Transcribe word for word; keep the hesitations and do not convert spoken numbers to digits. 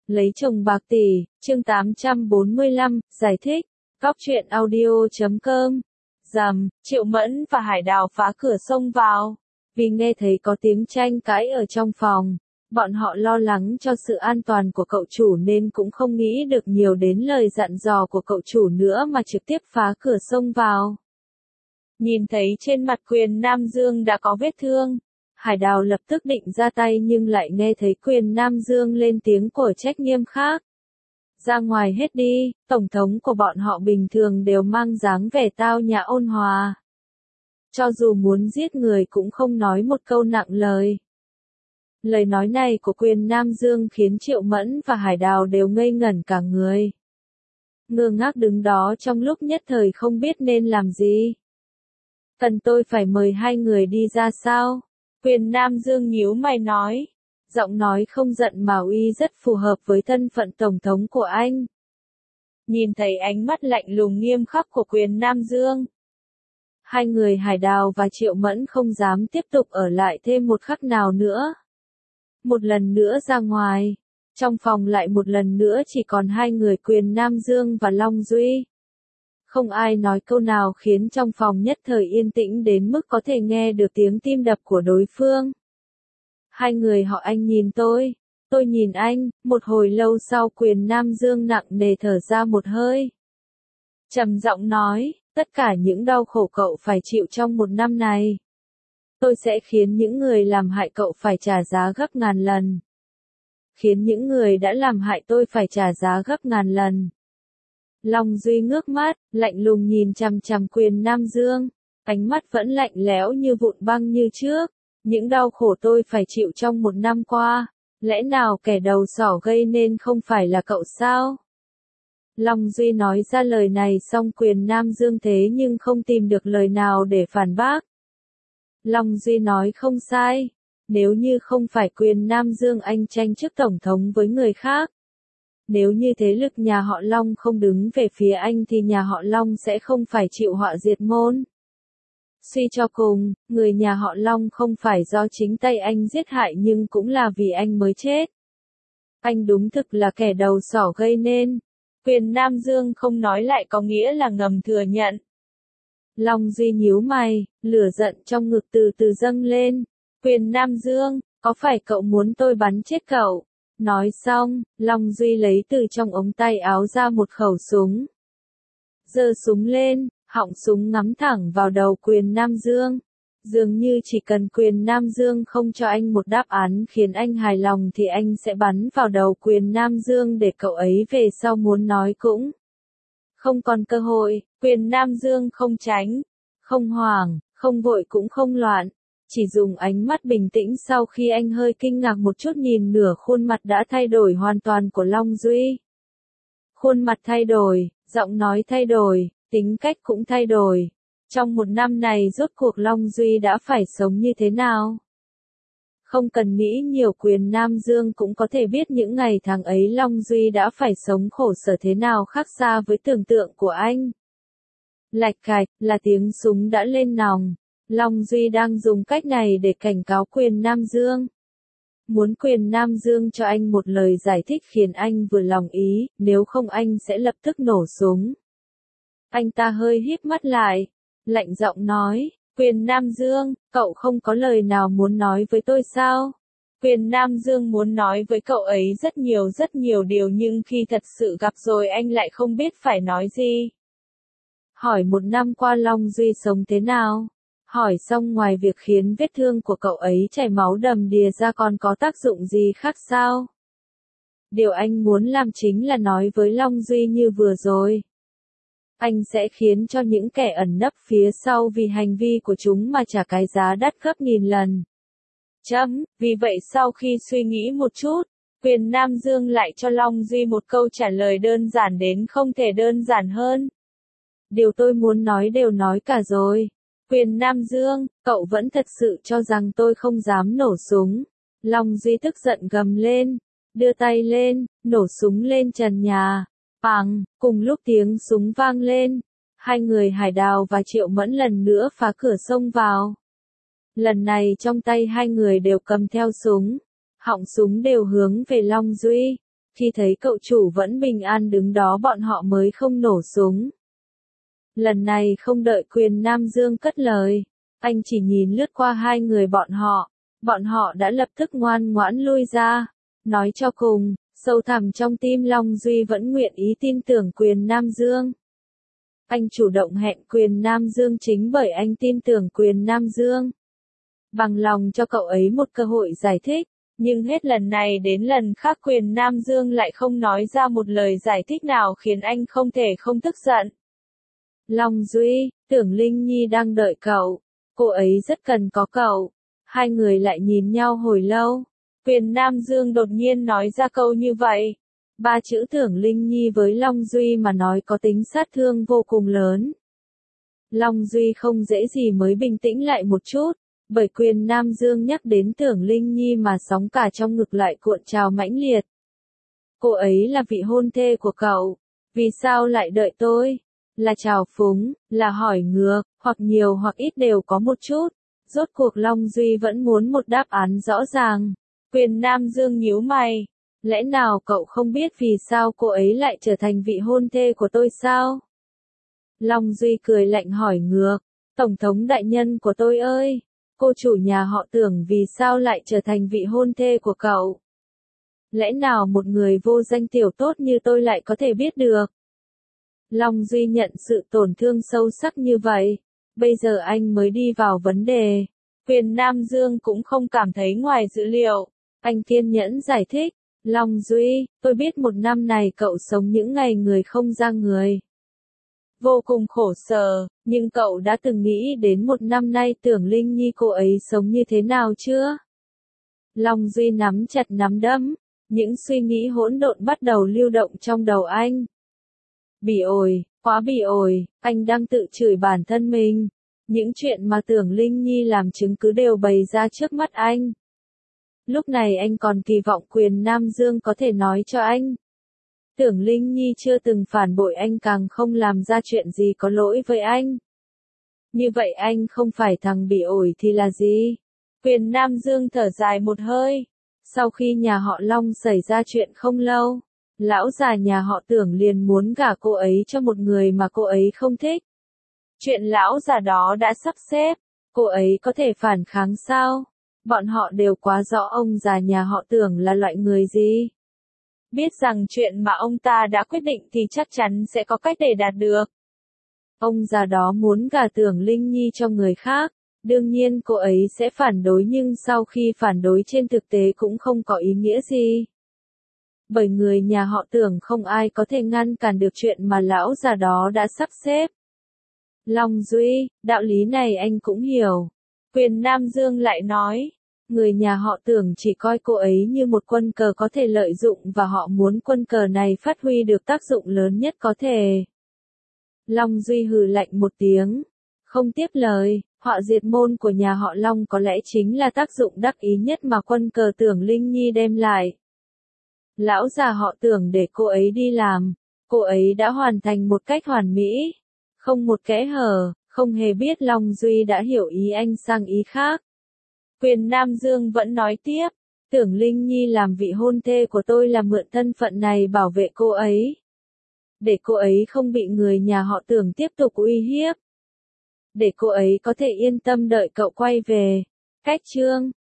Lấy chồng bạc tỷ, chương tám trăm bốn mươi lăm, giải thích, Cóc truyện audio chấm com. Rầm, Triệu Mẫn và Hải Đào phá cửa xông vào. Vì nghe thấy có tiếng tranh cãi ở trong phòng, bọn họ lo lắng cho sự an toàn của cậu chủ nên cũng không nghĩ được nhiều đến lời dặn dò của cậu chủ nữa mà trực tiếp phá cửa xông vào. Nhìn thấy trên mặt Quyền Nam Dương đã có vết thương, Hải Đào lập tức định ra tay nhưng lại nghe thấy Quyền Nam Dương lên tiếng của trách nghiêm khác. Ra ngoài hết đi, tổng thống của bọn họ bình thường đều mang dáng vẻ tao nhã ôn hòa. Cho dù muốn giết người cũng không nói một câu nặng lời. Lời nói này của Quyền Nam Dương khiến Triệu Mẫn và Hải Đào đều ngây ngẩn cả người. Ngơ ngác đứng đó trong lúc nhất thời không biết nên làm gì. Cần tôi phải mời hai người đi ra sao? Quyền Nam Dương nhíu mày nói. Giọng nói không giận mà uy rất phù hợp với thân phận tổng thống của anh. Nhìn thấy ánh mắt lạnh lùng nghiêm khắc của Quyền Nam Dương, hai người Hải Đào và Triệu Mẫn không dám tiếp tục ở lại thêm một khắc nào nữa. Một lần nữa ra ngoài, trong phòng lại một lần nữa chỉ còn hai người Quyền Nam Dương và Long Duy. Không ai nói câu nào khiến trong phòng nhất thời yên tĩnh đến mức có thể nghe được tiếng tim đập của đối phương. Hai người họ anh nhìn tôi, tôi nhìn anh, một hồi lâu sau Quyền Nam Dương nặng nề thở ra một hơi. Trầm giọng nói, tất cả những đau khổ cậu phải chịu trong một năm này, tôi sẽ khiến những người làm hại cậu phải trả giá gấp ngàn lần. Khiến những người đã làm hại tôi phải trả giá gấp ngàn lần. Long Duy ngước mắt, lạnh lùng nhìn chằm chằm Quyền Nam Dương, ánh mắt vẫn lạnh lẽo như vụn băng như trước. Những đau khổ tôi phải chịu trong một năm qua, lẽ nào kẻ đầu sỏ gây nên không phải là cậu sao? Long Duy nói ra lời này xong Quyền Nam Dương thế nhưng không tìm được lời nào để phản bác. Long Duy nói không sai, nếu như không phải Quyền Nam Dương anh tranh chức tổng thống với người khác. Nếu như thế lực nhà họ Long không đứng về phía anh thì nhà họ Long sẽ không phải chịu họa diệt môn. Suy cho cùng, người nhà họ Long không phải do chính tay anh giết hại nhưng cũng là vì anh mới chết. Anh đúng thực là kẻ đầu sỏ gây nên. Quyền Nam Dương không nói lại có nghĩa là ngầm thừa nhận. Long Duy nhíu mày, lửa giận trong ngực từ từ dâng lên. Quyền Nam Dương, có phải cậu muốn tôi bắn chết cậu? Nói xong, Long Duy lấy từ trong ống tay áo ra một khẩu súng. Giơ súng lên. Họng súng ngắm thẳng vào đầu Quyền Nam Dương. Dường như chỉ cần Quyền Nam Dương không cho anh một đáp án khiến anh hài lòng thì anh sẽ bắn vào đầu Quyền Nam Dương để cậu ấy về sau muốn nói cũng không còn cơ hội. Quyền Nam Dương không tránh, không hoảng, không vội cũng không loạn. Chỉ dùng ánh mắt bình tĩnh sau khi anh hơi kinh ngạc một chút nhìn nửa khuôn mặt đã thay đổi hoàn toàn của Long Duy. Khuôn mặt thay đổi, giọng nói thay đổi. Tính cách cũng thay đổi. Trong một năm này rốt cuộc Long Duy đã phải sống như thế nào? Không cần nghĩ nhiều Quyền Nam Dương cũng có thể biết những ngày tháng ấy Long Duy đã phải sống khổ sở thế nào khác xa với tưởng tượng của anh. Lạch cạch, là tiếng súng đã lên nòng. Long Duy đang dùng cách này để cảnh cáo Quyền Nam Dương. Muốn Quyền Nam Dương cho anh một lời giải thích khiến anh vừa lòng ý, nếu không anh sẽ lập tức nổ súng. Anh ta hơi híp mắt lại, lạnh giọng nói, Quyền Nam Dương, cậu không có lời nào muốn nói với tôi sao? Quyền Nam Dương muốn nói với cậu ấy rất nhiều rất nhiều điều nhưng khi thật sự gặp rồi anh lại không biết phải nói gì. Hỏi một năm qua Long Duy sống thế nào? Hỏi xong ngoài việc khiến vết thương của cậu ấy chảy máu đầm đìa ra còn có tác dụng gì khác sao? Điều anh muốn làm chính là nói với Long Duy như vừa rồi. Anh sẽ khiến cho những kẻ ẩn nấp phía sau vì hành vi của chúng mà trả cái giá đắt gấp nghìn lần. Chấm, vì vậy sau khi suy nghĩ một chút, Quyền Nam Dương lại cho Long Duy một câu trả lời đơn giản đến không thể đơn giản hơn. Điều tôi muốn nói đều nói cả rồi. Quyền Nam Dương, cậu vẫn thật sự cho rằng tôi không dám nổ súng. Long Duy tức giận gầm lên, đưa tay lên, nổ súng lên trần nhà. Bang, cùng lúc tiếng súng vang lên, hai người Hải Đào và Triệu Mẫn lần nữa phá cửa xông vào. Lần này trong tay hai người đều cầm theo súng, họng súng đều hướng về Long Duy. Khi thấy cậu chủ vẫn bình an đứng đó bọn họ mới không nổ súng. Lần này không đợi Quyền Nam Dương cất lời, anh chỉ nhìn lướt qua hai người bọn họ, bọn họ đã lập tức ngoan ngoãn lui ra. Nói cho cùng, sâu thẳm trong tim Long Duy vẫn nguyện ý tin tưởng Quyền Nam Dương. Anh chủ động hẹn Quyền Nam Dương chính bởi anh tin tưởng Quyền Nam Dương. Bằng lòng cho cậu ấy một cơ hội giải thích, nhưng hết lần này đến lần khác Quyền Nam Dương lại không nói ra một lời giải thích nào khiến anh không thể không tức giận. Long Duy, Tưởng Linh Nhi đang đợi cậu, cô ấy rất cần có cậu. Hai người lại nhìn nhau hồi lâu. Quyền Nam Dương đột nhiên nói ra câu như vậy. Ba chữ Tưởng Linh Nhi với Long Duy mà nói có tính sát thương vô cùng lớn. Long Duy không dễ gì mới bình tĩnh lại một chút, bởi Quyền Nam Dương nhắc đến Tưởng Linh Nhi mà sóng cả trong ngực lại cuộn trào mãnh liệt. Cô ấy là vị hôn thê của cậu, vì sao lại đợi tôi? Là trào phúng, là hỏi ngược, hoặc nhiều hoặc ít đều có một chút. Rốt cuộc Long Duy vẫn muốn một đáp án rõ ràng. Quyền Nam Dương nhíu mày. Lẽ nào cậu không biết vì sao cô ấy lại trở thành vị hôn thê của tôi sao? Long Duy cười lạnh hỏi ngược. Tổng thống đại nhân của tôi ơi, cô chủ nhà họ Tưởng vì sao lại trở thành vị hôn thê của cậu? Lẽ nào một người vô danh tiểu tốt như tôi lại có thể biết được? Long Duy nhận sự tổn thương sâu sắc như vậy. Bây giờ anh mới đi vào vấn đề. Quyền Nam Dương cũng không cảm thấy ngoài dữ liệu. Anh kiên nhẫn giải thích. Long Duy, tôi biết một năm này cậu sống những ngày người không ra người. Vô cùng khổ sở, nhưng cậu đã từng nghĩ đến một năm nay Tưởng Linh Nhi cô ấy sống như thế nào chưa? Long Duy nắm chặt nắm đấm. Những suy nghĩ hỗn độn bắt đầu lưu động trong đầu anh. Bỉ ổi, quá bỉ ổi, anh đang tự chửi bản thân mình. Những chuyện mà Tưởng Linh Nhi làm chứng cứ đều bày ra trước mắt anh. Lúc này anh còn kỳ vọng Quyền Nam Dương có thể nói cho anh. Tưởng Linh Nhi chưa từng phản bội anh, càng không làm ra chuyện gì có lỗi với anh. Như vậy anh không phải thằng bỉ ổi thì là gì? Quyền Nam Dương thở dài một hơi. Sau khi nhà họ Long xảy ra chuyện không lâu, lão già nhà họ Tưởng liền muốn gả cô ấy cho một người mà cô ấy không thích. Chuyện lão già đó đã sắp xếp, cô ấy có thể phản kháng sao? Bọn họ đều quá rõ ông già nhà họ Tưởng là loại người gì. Biết rằng chuyện mà ông ta đã quyết định thì chắc chắn sẽ có cách để đạt được. Ông già đó muốn gả Tưởng Linh Nhi cho người khác, đương nhiên cô ấy sẽ phản đối, nhưng sau khi phản đối trên thực tế cũng không có ý nghĩa gì. Bởi người nhà họ Tưởng không ai có thể ngăn cản được chuyện mà lão già đó đã sắp xếp. Long Duy, đạo lý này anh cũng hiểu. Quyền Nam Dương lại nói, người nhà họ Tưởng chỉ coi cô ấy như một quân cờ có thể lợi dụng và họ muốn quân cờ này phát huy được tác dụng lớn nhất có thể. Long Duy hừ lạnh một tiếng, không tiếp lời. Họa diệt môn của nhà họ Long có lẽ chính là tác dụng đắc ý nhất mà quân cờ Tưởng Linh Nhi đem lại. Lão già họ Tưởng để cô ấy đi làm, cô ấy đã hoàn thành một cách hoàn mỹ, không một kẽ hở, không hề biết Long Duy đã hiểu ý anh sang ý khác. Quyền Nam Dương vẫn nói tiếp, Tưởng Linh Nhi làm vị hôn thê của tôi là mượn thân phận này bảo vệ cô ấy. Để cô ấy không bị người nhà họ Tưởng tiếp tục uy hiếp. Để cô ấy có thể yên tâm đợi cậu quay về. Cách chương